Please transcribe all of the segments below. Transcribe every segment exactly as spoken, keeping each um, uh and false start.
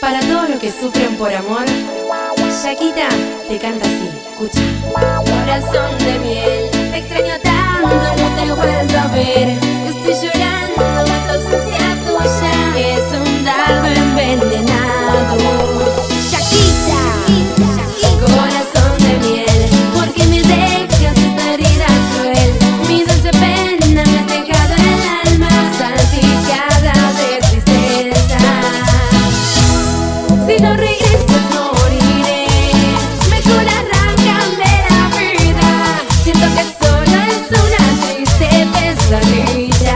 Para todos los que sufren por amor, Shakira te canta así, escucha. Corazón de miel, te extraño tanto, no te he vuelto a ver. Estoy llorando, esta ausencia tuya es un dardo envenenado. Shakira, corazón de miel, ¿por qué me dejas esta herida cruel? Mi dulce pena me has dejado en el alma, salpicada de tristeza. Si no regresas moriré, mejor arráncame la vida. Siento que solo es una triste pesadilla.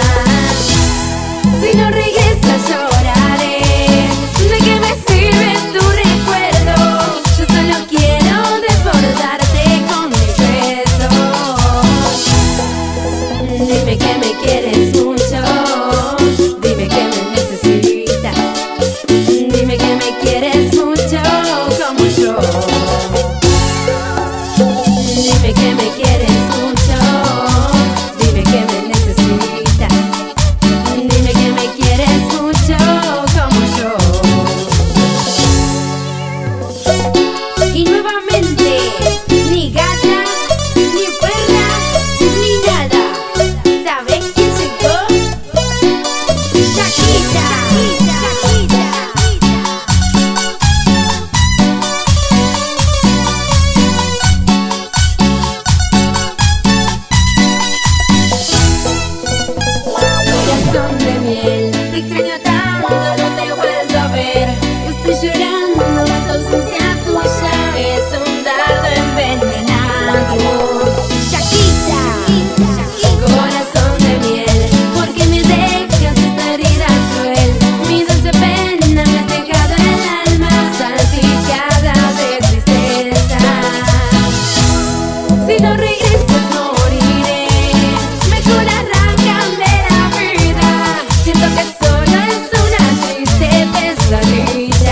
Si no regresas lloraré, ¿de qué me sirve tu recuerdo? Yo solo quiero desbordarte con mis besos. Dime que me quieres mucho, dime que me necesitas, dime que me quieres mucho como yo. Dime que me quieres mucho, dime que me necesitas, dime que me quieres mucho como yo. Y nuevamente, ni gata, ni perra, ni nada. ¿Sabes quién llegó? Shakira, Shakira. Corazón de miel, te extraño tanto, no te he vuelto a ver. Estoy llorando, esta ausencia tuya es un dardo envenenado. Shakira, corazón de miel, ¿por qué me dejas esta herida cruel? Mi dulce pena me has dejado en el alma, salpicada de tristeza. Si no regresas moriré, mejor arráncame la vida. Siento que solo es una triste pesadilla.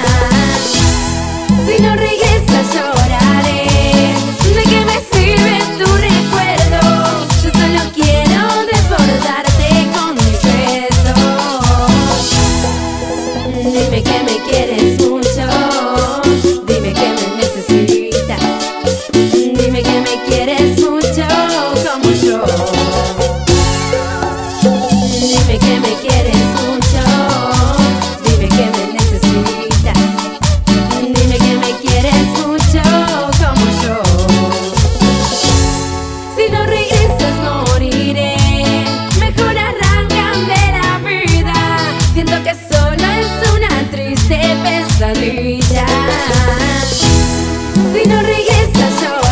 Si no regresas lloraré, ¿de qué me sirve tu recuerdo? Yo solo quiero desbordarte con mis besos. Dime que me quieres mucho, dime que me necesitas, dime que me quieres mucho como yo. Dime que me quieres mucho, dime que me necesitas, dime que me quieres mucho como yo. Si no regresas moriré, mejor arráncame la vida. Siento que solo es una triste pesadilla. Si no regresas lloraré.